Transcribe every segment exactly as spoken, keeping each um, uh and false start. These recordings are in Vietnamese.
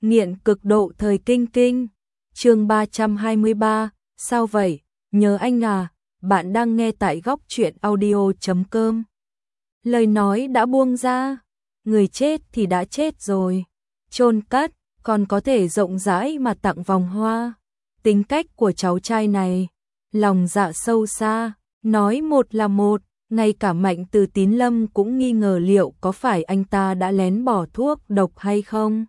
nghiện cực độ thời kinh kinh. Chương ba trăm hai mươi ba, sao vậy? Nhớ anh à, bạn đang nghe tại góc truyện audio chấm com. Lời nói đã buông ra, người chết thì đã chết rồi, chôn cất, còn có thể rộng rãi mà tặng vòng hoa. Tính cách của cháu trai này, lòng dạ sâu xa, nói một là một, ngay cả Mạnh Từ Tín Lâm cũng nghi ngờ liệu có phải anh ta đã lén bỏ thuốc độc hay không.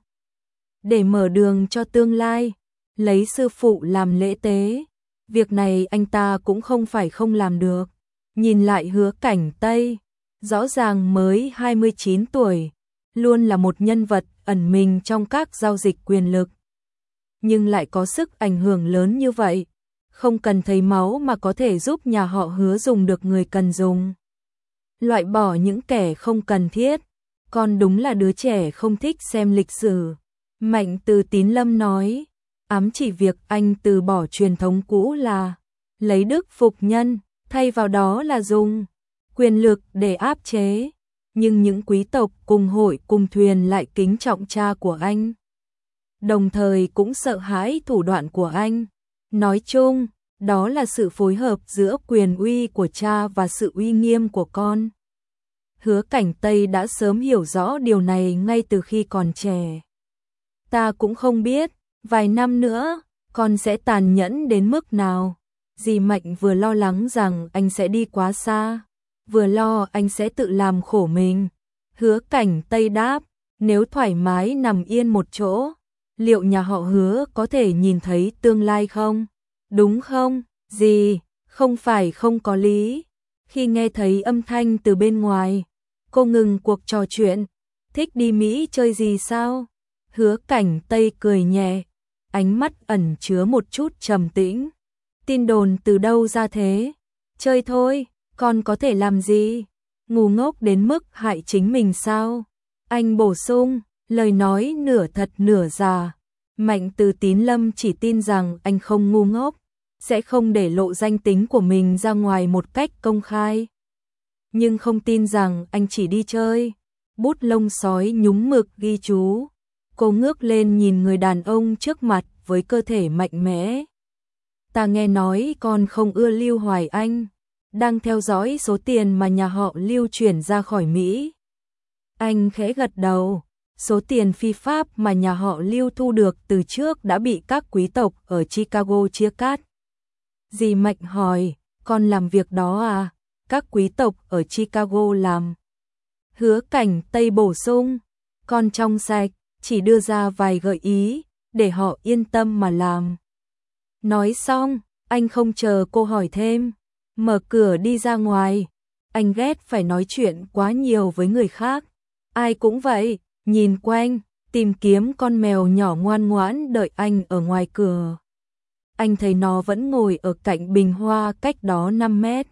Để mở đường cho tương lai, lấy sư phụ làm lễ tế, việc này anh ta cũng không phải không làm được. Nhìn lại Hứa Cảnh Tây, rõ ràng mới hai mươi chín tuổi, luôn là một nhân vật ẩn mình trong các giao dịch quyền lực. Nhưng lại có sức ảnh hưởng lớn như vậy, không cần thấy máu mà có thể giúp nhà họ Hứa dùng được người cần dùng. Loại bỏ những kẻ không cần thiết, còn đúng là đứa trẻ không thích xem lịch sử. Mạnh Từ Tín Lâm nói, ám chỉ việc anh từ bỏ truyền thống cũ là lấy đức phục nhân, thay vào đó là dùng quyền lực để áp chế. Nhưng những quý tộc cùng hội cùng thuyền lại kính trọng cha của anh, đồng thời cũng sợ hãi thủ đoạn của anh. Nói chung, đó là sự phối hợp giữa quyền uy của cha và sự uy nghiêm của con. Hứa Cảnh Tây đã sớm hiểu rõ điều này ngay từ khi còn trẻ. Ta cũng không biết, vài năm nữa, con sẽ tàn nhẫn đến mức nào. Dì Mạnh vừa lo lắng rằng anh sẽ đi quá xa, vừa lo anh sẽ tự làm khổ mình. Hứa Cảnh Tây đáp, nếu thoải mái nằm yên một chỗ, liệu nhà họ Hứa có thể nhìn thấy tương lai không? Đúng không, dì? Không phải không có lý. Khi nghe thấy âm thanh từ bên ngoài, cô ngừng cuộc trò chuyện. Thích đi Mỹ chơi gì sao? Hứa Cảnh Tây cười nhẹ, ánh mắt ẩn chứa một chút trầm tĩnh. Tin đồn từ đâu ra thế? Chơi thôi, con có thể làm gì? Ngu ngốc đến mức hại chính mình sao? Anh bổ sung, lời nói nửa thật nửa giả. Mạnh Từ Tín Lâm chỉ tin rằng anh không ngu ngốc, sẽ không để lộ danh tính của mình ra ngoài một cách công khai. Nhưng không tin rằng anh chỉ đi chơi. Bút lông sói nhúng mực ghi chú. Cô ngước lên nhìn người đàn ông trước mặt với cơ thể mạnh mẽ. Ta nghe nói con không ưa Lưu Hoài Anh, đang theo dõi số tiền mà nhà họ Lưu chuyển ra khỏi Mỹ. Anh khẽ gật đầu, số tiền phi pháp mà nhà họ Lưu thu được từ trước đã bị các quý tộc ở Chicago chia cắt. Dì Mạnh hỏi, con làm việc đó à? Các quý tộc ở Chicago làm. Hứa Cảnh Tây bổ sung, con trong sạch, chỉ đưa ra vài gợi ý, để họ yên tâm mà làm. Nói xong, anh không chờ cô hỏi thêm, mở cửa đi ra ngoài. Anh ghét phải nói chuyện quá nhiều với người khác. Ai cũng vậy, nhìn quanh, tìm kiếm con mèo nhỏ ngoan ngoãn đợi anh ở ngoài cửa. Anh thấy nó vẫn ngồi ở cạnh bình hoa cách đó năm mét.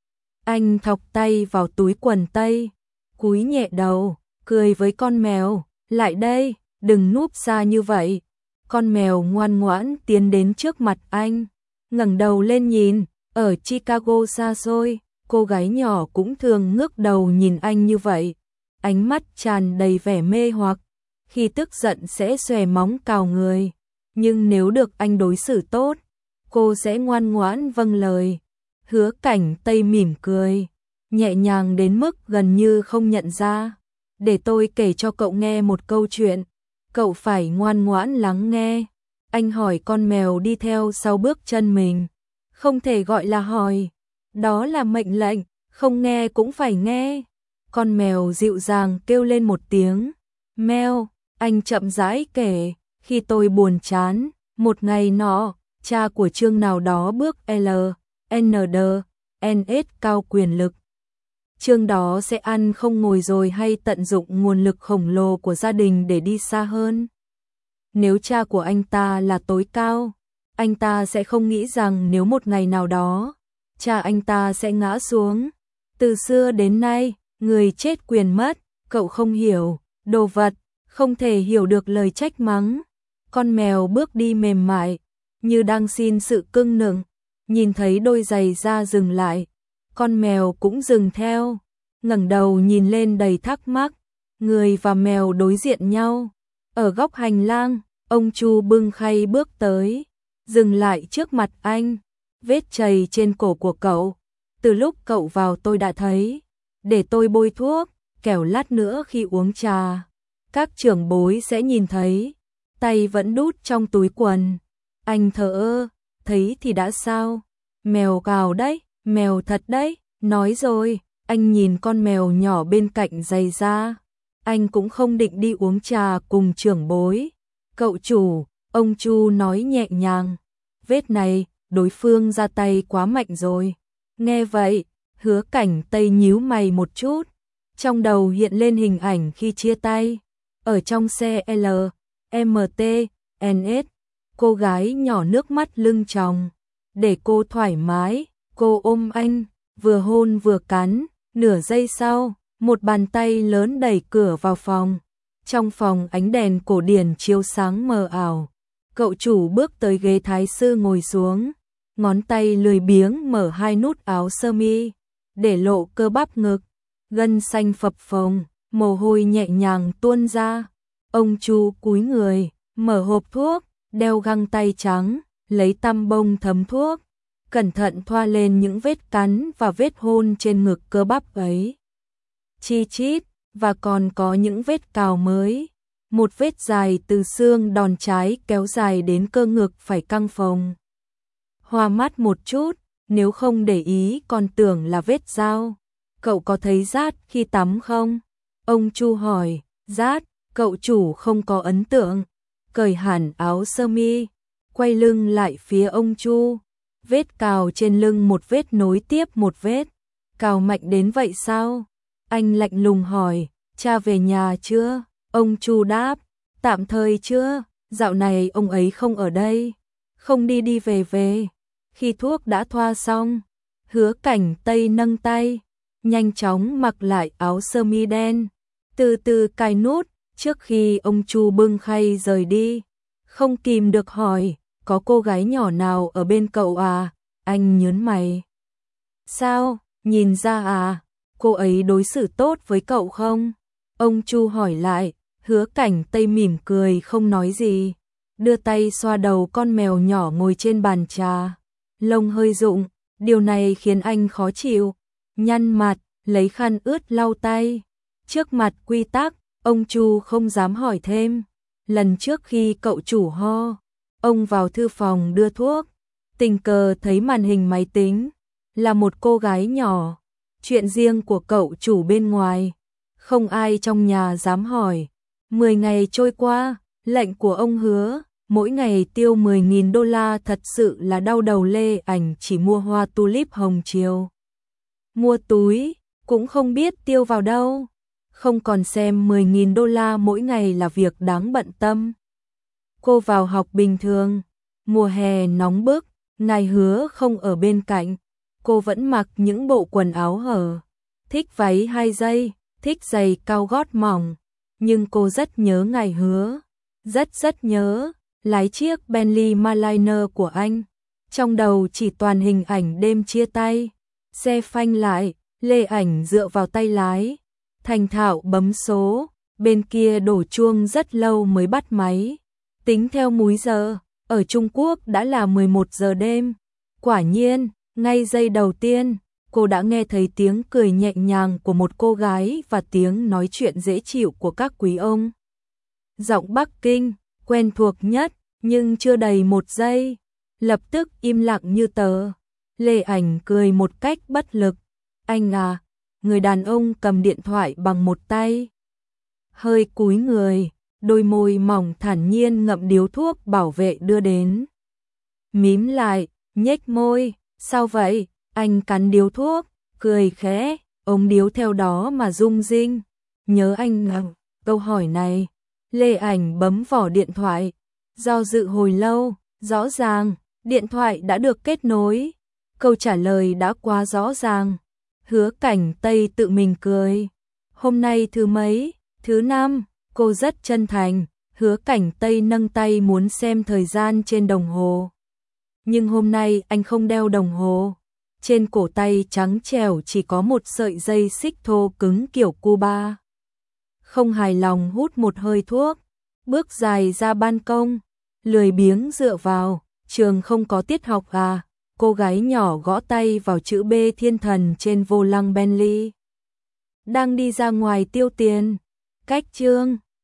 Anh thọc tay vào túi quần tây, cúi nhẹ đầu, cười với con mèo, lại đây, đừng núp xa như vậy. Con mèo ngoan ngoãn tiến đến trước mặt anh, ngẩng đầu lên nhìn. Ở Chicago xa xôi, cô gái nhỏ cũng thường ngước đầu nhìn anh như vậy, ánh mắt tràn đầy vẻ mê hoặc. Khi tức giận sẽ xòe móng cào người, nhưng nếu được anh đối xử tốt, cô sẽ ngoan ngoãn vâng lời. Hứa Cảnh Tây mỉm cười, nhẹ nhàng đến mức gần như không nhận ra. Để tôi kể cho cậu nghe một câu chuyện, cậu phải ngoan ngoãn lắng nghe. Anh hỏi con mèo đi theo sau bước chân mình. Không thể gọi là hỏi, đó là mệnh lệnh, không nghe cũng phải nghe. Con mèo dịu dàng kêu lên một tiếng, meo. Anh chậm rãi kể, khi tôi buồn chán, một ngày nọ, cha của Trương nào đó bước L, N D, N S cao quyền lực. Trương đó sẽ ăn không ngồi rồi hay tận dụng nguồn lực khổng lồ của gia đình để đi xa hơn. Nếu cha của anh ta là tối cao, anh ta sẽ không nghĩ rằng nếu một ngày nào đó, cha anh ta sẽ ngã xuống. Từ xưa đến nay, người chết quyền mất, cậu không hiểu, đồ vật, không thể hiểu được lời trách mắng. Con mèo bước đi mềm mại, như đang xin sự cưng nựng. Nhìn thấy đôi giày da dừng lại, con mèo cũng dừng theo, ngẩng đầu nhìn lên đầy thắc mắc. Người và mèo đối diện nhau. Ở góc hành lang, Ông Chu bưng khay bước tới, dừng lại trước mặt anh. Vết chày trên cổ của cậu, từ lúc cậu vào tôi đã thấy. Để tôi bôi thuốc, kẻo lát nữa khi uống trà, các trưởng bối sẽ nhìn thấy. Tay vẫn đút trong túi quần. Anh thờ ơ, thấy thì đã sao? Mèo cào đấy, mèo thật đấy. Nói rồi, anh nhìn con mèo nhỏ bên cạnh giày ra. Anh cũng không định đi uống trà cùng trưởng bối. Cậu chủ, ông Chu nói nhẹ nhàng. Vết này, đối phương ra tay quá mạnh rồi. Nghe vậy, Hứa Cảnh Tây nhíu mày một chút. Trong đầu hiện lên hình ảnh khi chia tay. Ở trong xe L, M T, N S, cô gái nhỏ nước mắt lưng tròng. Để cô thoải mái, cô ôm anh, vừa hôn vừa cắn. Nửa giây sau, một bàn tay lớn đẩy cửa vào phòng. Trong phòng ánh đèn cổ điển chiếu sáng mờ ảo. Cậu chủ bước tới ghế thái sư ngồi xuống. Ngón tay lười biếng mở hai nút áo sơ mi, để lộ cơ bắp ngực. Gân xanh phập phồng, mồ hôi nhẹ nhàng tuôn ra. Ông Chu cúi người, mở hộp thuốc, đeo găng tay trắng, lấy tăm bông thấm thuốc. Cẩn thận thoa lên những vết cắn và vết hôn trên ngực cơ bắp ấy. Chi chít, và còn có những vết cào mới. Một vết dài từ xương đòn trái kéo dài đến cơ ngực phải căng phồng. Hoa mắt một chút, nếu không để ý còn tưởng là vết dao. Cậu có thấy rát khi tắm không? Ông Chu hỏi. Rát, cậu chủ không có ấn tượng. Cởi hẳn áo sơ mi, quay lưng lại phía ông Chu. Vết cào trên lưng một vết nối tiếp một vết. Cào mạnh đến vậy sao? Anh lạnh lùng hỏi. Cha về nhà chưa? Ông Chu đáp. Tạm thời chưa, dạo này ông ấy không ở đây. Không đi đi về về. Khi thuốc đã thoa xong, Hứa Cảnh Tây nâng tay, nhanh chóng mặc lại áo sơ mi đen, từ từ cài nút. Trước khi ông Chu bưng khay rời đi, không kìm được hỏi, có cô gái nhỏ nào ở bên cậu à? Anh nhớn mày. Sao, nhìn ra à, cô ấy đối xử tốt với cậu không? Ông Chu hỏi lại. Hứa Cảnh Tây mỉm cười không nói gì, đưa tay xoa đầu con mèo nhỏ ngồi trên bàn trà. Lông hơi rụng, điều này khiến anh khó chịu. Nhăn mặt, lấy khăn ướt lau tay. Trước mặt quy tắc, ông Chu không dám hỏi thêm. Lần trước khi cậu chủ ho, ông vào thư phòng đưa thuốc, tình cờ thấy màn hình máy tính, là một cô gái nhỏ. Chuyện riêng của cậu chủ bên ngoài, không ai trong nhà dám hỏi. Mười ngày trôi qua, lệnh của ông Hứa, mỗi ngày tiêu mười nghìn đô la thật sự là đau đầu. Lê Ảnh chỉ mua hoa tulip hồng chiều. Mua túi, cũng không biết tiêu vào đâu. Không còn xem mười nghìn đô la mỗi ngày là việc đáng bận tâm. Cô vào học bình thường, mùa hè nóng bức, ngài Hứa không ở bên cạnh. Cô vẫn mặc những bộ quần áo hở, thích váy hai dây, thích giày cao gót mỏng. Nhưng cô rất nhớ ngài Hứa, rất rất nhớ, lái chiếc Bentley Marliner của anh. Trong đầu chỉ toàn hình ảnh đêm chia tay. Xe phanh lại, Lê Ảnh dựa vào tay lái, thành thạo bấm số, bên kia đổ chuông rất lâu mới bắt máy. Tính theo múi giờ, ở Trung Quốc đã là mười một giờ đêm. Quả nhiên, ngay giây đầu tiên, cô đã nghe thấy tiếng cười nhẹ nhàng của một cô gái và tiếng nói chuyện dễ chịu của các quý ông. Giọng Bắc Kinh, quen thuộc nhất, nhưng chưa đầy một giây, lập tức im lặng như tờ. Lê Ảnh cười một cách bất lực. Anh à, người đàn ông cầm điện thoại bằng một tay, hơi cúi người, đôi môi mỏng thản nhiên ngậm điếu thuốc bảo vệ đưa đến. Mím lại, nhếch môi, sao vậy? Anh cắn điếu thuốc, cười khẽ, ống điếu theo đó mà rung rinh. Nhớ anh à? Câu hỏi này, Lê Ảnh bấm vỏ điện thoại, do dự hồi lâu, rõ ràng, điện thoại đã được kết nối. Câu trả lời đã quá rõ ràng. Hứa Cảnh Tây tự mình cười. Hôm nay thứ mấy? Thứ năm. Cô rất chân thành. Hứa Cảnh Tây nâng tay muốn xem thời gian trên đồng hồ. Nhưng hôm nay anh không đeo đồng hồ. Trên cổ tay trắng trẻo chỉ có một sợi dây xích thô cứng kiểu Cuba. Không hài lòng hút một hơi thuốc. bước dài ra ban công, lười biếng dựa vào, trường không có tiết học à, cô gái nhỏ gõ tay vào chữ B thiên thần trên vô lăng Bentley. Đang đi ra ngoài tiêu tiền, cách chương.